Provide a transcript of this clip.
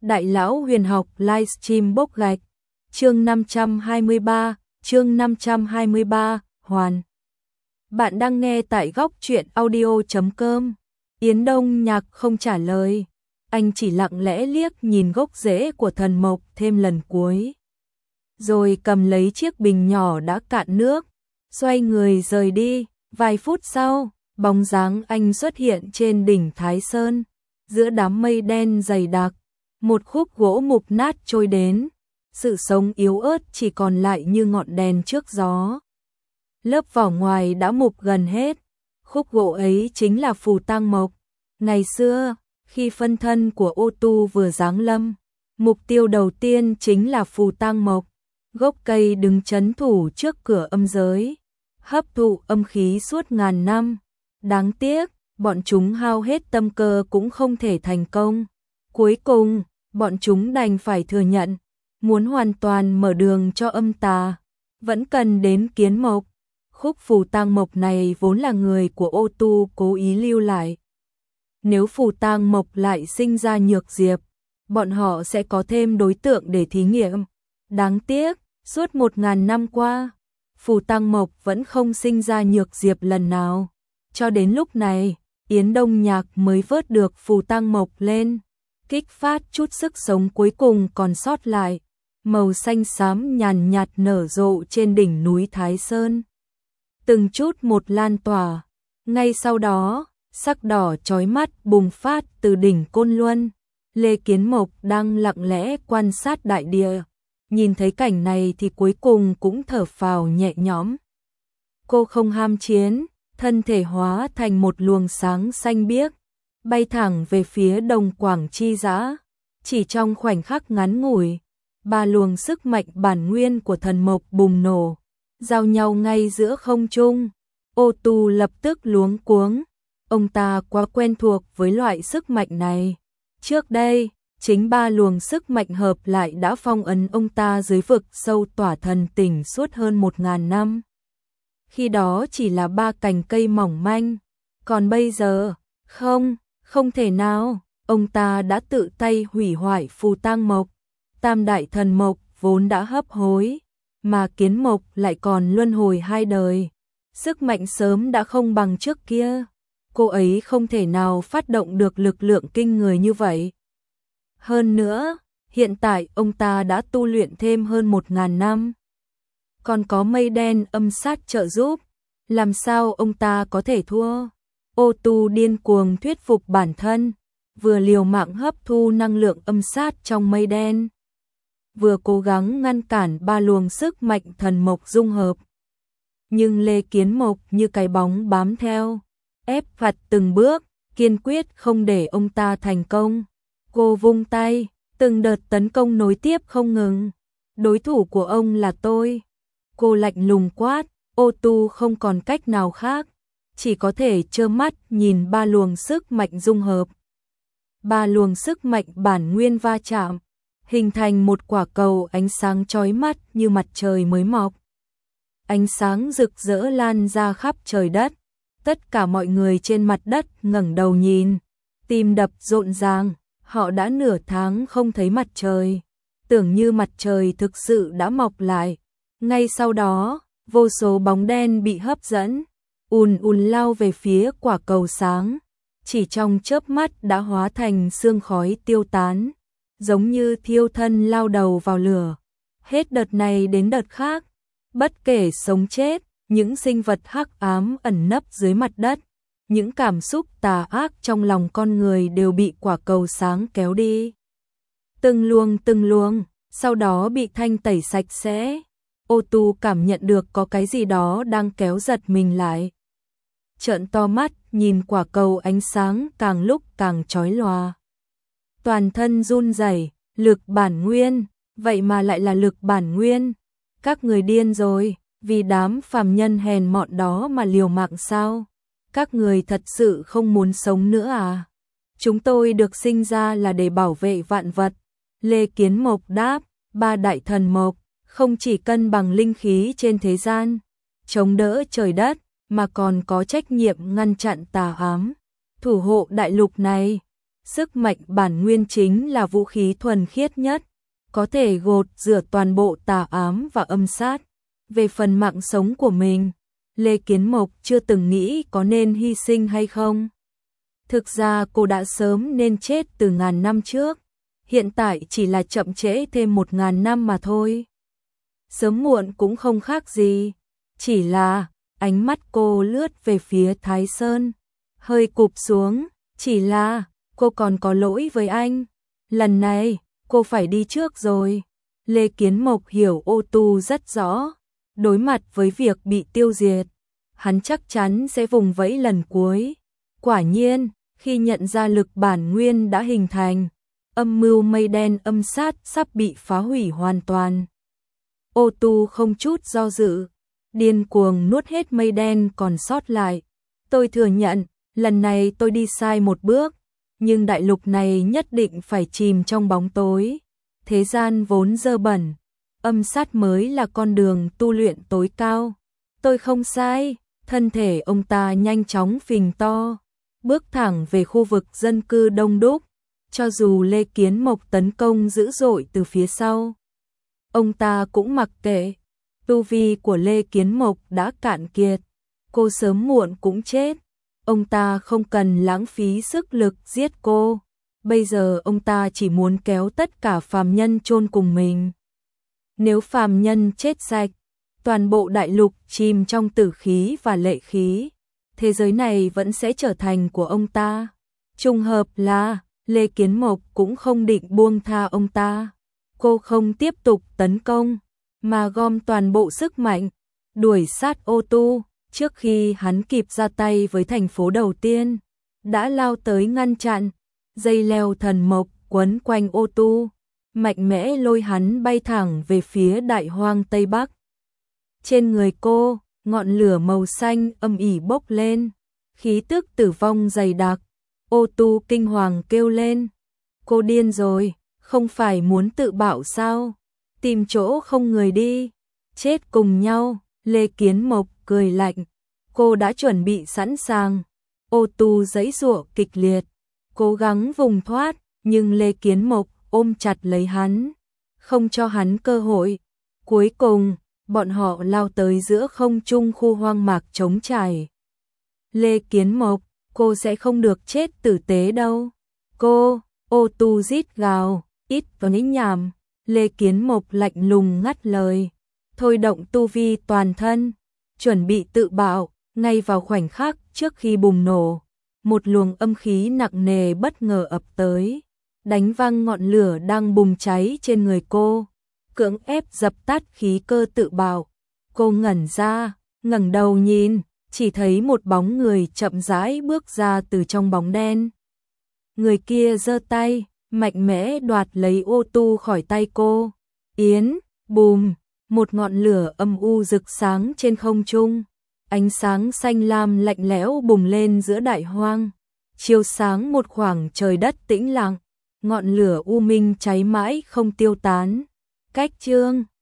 Đại lão huyền học livestream bốc gạch. Chương 523, Hoàn. Bạn đang nghe tại góc truyện audio.com. Yến Đông Nhạc không trả lời, anh chỉ lặng lẽ liếc nhìn gốc rễ của thần mộc thêm lần cuối. Rồi cầm lấy chiếc bình nhỏ đã cạn nước, xoay người rời đi. Vài phút sau, bóng dáng anh xuất hiện trên đỉnh Thái Sơn, giữa đám mây đen dày đặc. Một khúc gỗ mục nát trôi đến, sự sống yếu ớt chỉ còn lại như ngọn đèn trước gió. Lớp vỏ ngoài đã mục gần hết, khúc gỗ ấy chính là phù tang mộc. Ngày xưa, khi phân thân của Ô Tu vừa giáng lâm, mục tiêu đầu tiên chính là phù tang mộc, gốc cây đứng trấn thủ trước cửa âm giới, hấp thụ âm khí suốt ngàn năm. Đáng tiếc, bọn chúng hao hết tâm cơ cũng không thể thành công. Cuối cùng, bọn chúng đành phải thừa nhận, muốn hoàn toàn mở đường cho âm tà, vẫn cần đến kiến mộc. Khúc phù tang mộc này vốn là người của Ô Tu cố ý lưu lại. Nếu phù tang mộc lại sinh ra nhược diệp, bọn họ sẽ có thêm đối tượng để thí nghiệm. Đáng tiếc, suốt 1000 năm qua, phù tang mộc vẫn không sinh ra nhược diệp lần nào. Cho đến lúc này, Yến Đông Nhạc mới vớt được phù tang mộc lên, kích phát chút sức sống cuối cùng còn sót lại. Màu xanh xám nhàn nhạt nở rộ trên đỉnh núi Thái Sơn, từng chút một lan tỏa. Ngay sau đó, sắc đỏ chói mắt bùng phát từ đỉnh Côn Luân. Lê Kiến Mộc đang lặng lẽ quan sát đại địa, nhìn thấy cảnh này thì cuối cùng cũng thở phào nhẹ nhõm. Cô không ham chiến, thân thể hóa thành một luồng sáng xanh biếc, bay thẳng về phía Đồng Quảng Chi Giã. Chỉ trong khoảnh khắc ngắn ngủi, ba luồng sức mạnh bản nguyên của thần mộc bùng nổ, giao nhau ngay giữa không trung. Ô Tu lập tức luống cuống, ông ta quá quen thuộc với loại sức mạnh này. Trước đây, chính ba luồng sức mạnh hợp lại đã phong ấn ông ta dưới vực sâu tỏa thần tỉnh suốt hơn 1000 năm. Khi đó chỉ là ba cành cây mỏng manh, còn bây giờ, không thể nào, ông ta đã tự tay hủy hoại phù tang mộc. Tam đại thần mộc vốn đã hấp hối, mà kiến mộc lại còn luân hồi 2 đời. Sức mạnh sớm đã không bằng trước kia, cô ấy không thể nào phát động được lực lượng kinh người như vậy. Hơn nữa, hiện tại ông ta đã tu luyện thêm hơn 1000 năm. Còn có mây đen âm sát trợ giúp, làm sao ông ta có thể thua? Ô Tu điên cuồng thuyết phục bản thân, vừa liều mạng hấp thu năng lượng âm sát trong mây đen, vừa cố gắng ngăn cản ba luồng sức mạnh thần mộc dung hợp. Nhưng Lê Kiến Mộc như cái bóng bám theo, ép phạt từng bước, kiên quyết không để ông ta thành công. Cô vung tay, từng đợt tấn công nối tiếp không ngừng. Đối thủ của ông là tôi. Cô lạnh lùng quát. Ô Tu không còn cách nào khác, chỉ có thể trơ mắt nhìn ba luồng sức mạnh dung hợp. Ba luồng sức mạnh bản nguyên va chạm, hình thành một quả cầu ánh sáng chói mắt như mặt trời mới mọc. Ánh sáng rực rỡ lan ra khắp trời đất. Tất cả mọi người trên mặt đất ngẩng đầu nhìn, tim đập rộn ràng. Họ đã nửa tháng không thấy mặt trời, tưởng như mặt trời thực sự đã mọc lại. Ngay sau đó, vô số bóng đen bị hấp dẫn, ùn lao về phía quả cầu sáng. Chỉ trong chớp mắt đã hóa thành sương khói tiêu tán, giống như thiêu thân lao đầu vào lửa. Hết đợt này đến đợt khác, bất kể sống chết, những sinh vật hắc ám ẩn nấp dưới mặt đất, những cảm xúc tà ác trong lòng con người đều bị quả cầu sáng kéo đi. Từng luồng, sau đó bị thanh tẩy sạch sẽ. Ô Tu cảm nhận được có cái gì đó đang kéo giật mình lại. Trợn to mắt, nhìn quả cầu ánh sáng càng lúc càng chói lòa. Toàn thân run rẩy, lực bản nguyên, vậy mà lại là lực bản nguyên. Các người điên rồi, vì đám phàm nhân hèn mọn đó mà liều mạng sao? Các người thật sự không muốn sống nữa à? Chúng tôi được sinh ra là để bảo vệ vạn vật. Lê Kiến Mộc đáp, ba đại thần mộc không chỉ cân bằng linh khí trên thế gian, chống đỡ trời đất, mà còn có trách nhiệm ngăn chặn tà ám, thủ hộ đại lục này. Sức mạnh bản nguyên chính là vũ khí thuần khiết nhất, có thể gột rửa toàn bộ tà ám và âm sát. Về phần mạng sống của mình, Lê Kiến Mộc chưa từng nghĩ có nên hy sinh hay không. Thực ra cô đã sớm nên chết từ ngàn năm trước, hiện tại chỉ là chậm trễ thêm 1000 năm mà thôi. Sớm muộn cũng không khác gì, chỉ là ánh mắt cô lướt về phía Thái Sơn, hơi cụp xuống, chỉ là cô còn có lỗi với anh. Lần này, cô phải đi trước rồi. Lê Kiến Mộc hiểu Ô Tu rất rõ, đối mặt với việc bị tiêu diệt, hắn chắc chắn sẽ vùng vẫy lần cuối. Quả nhiên, khi nhận ra lực bản nguyên đã hình thành, âm mưu mây đen âm sát sắp bị phá hủy hoàn toàn. Ô Tu không chút do dự, điên cuồng nuốt hết mây đen còn sót lại. Tôi thừa nhận, lần này tôi đi sai một bước, nhưng đại lục này nhất định phải chìm trong bóng tối. Thế gian vốn dơ bẩn, âm sát mới là con đường tu luyện tối cao. Tôi không sai. Thân thể ông ta nhanh chóng phình to, bước thẳng về khu vực dân cư đông đúc. Cho dù Lê Kiến Mộc tấn công dữ dội từ phía sau, ông ta cũng mặc kệ. Tu vi của Lê Kiến Mộc đã cạn kiệt, cô sớm muộn cũng chết. Ông ta không cần lãng phí sức lực giết cô. Bây giờ ông ta chỉ muốn kéo tất cả phàm nhân chôn cùng mình. Nếu phàm nhân chết sạch, toàn bộ đại lục chìm trong tử khí và lệ khí, thế giới này vẫn sẽ trở thành của ông ta. Trùng hợp là Lê Kiến Mộc cũng không định buông tha ông ta. Cô không tiếp tục tấn công, mà gom toàn bộ sức mạnh, đuổi sát Ô Tu. Trước khi hắn kịp ra tay với thành phố đầu tiên, đã lao tới ngăn chặn. Dây leo thần mộc quấn quanh Ô Tu, mạnh mẽ lôi hắn bay thẳng về phía đại hoang Tây Bắc. Trên người cô, ngọn lửa màu xanh âm ỉ bốc lên, khí tức tử vong dày đặc. Ô Tu kinh hoàng kêu lên, cô điên rồi, không phải muốn tự bạo sao? Tìm chỗ không người đi, chết cùng nhau. Lê Kiến Mộc cười lạnh, cô đã chuẩn bị sẵn sàng. Ô Tu giãy giụa kịch liệt, cố gắng vùng thoát, nhưng Lê Kiến Mộc ôm chặt lấy hắn, không cho hắn cơ hội. Cuối cùng, bọn họ lao tới giữa không trung khu hoang mạc trống trải. Lê Kiến Mộc, cô sẽ không được chết tử tế đâu. Cô, Ô Tu rít gào, ít có nhích nhảm. Lê Kiến Mộc lạnh lùng ngắt lời, thôi động tu vi toàn thân, chuẩn bị tự bạo. Ngay vào khoảnh khắc trước khi bùng nổ, một luồng âm khí nặng nề bất ngờ ập tới, đánh văng ngọn lửa đang bùng cháy trên người cô, cưỡng ép dập tắt khí cơ tự bạo. Cô ngẩn ra, ngẩng đầu nhìn, chỉ thấy một bóng người chậm rãi bước ra từ trong bóng đen. Người kia giơ tay, mạnh mẽ đoạt lấy Ô Tu khỏi tay cô. Yến, bùm, một ngọn lửa âm u rực sáng trên không trung. Ánh sáng xanh lam lạnh lẽo bùng lên giữa đại hoang, chiếu sáng một khoảng trời đất tĩnh lặng. Ngọn lửa u minh cháy mãi không tiêu tán. Cách chương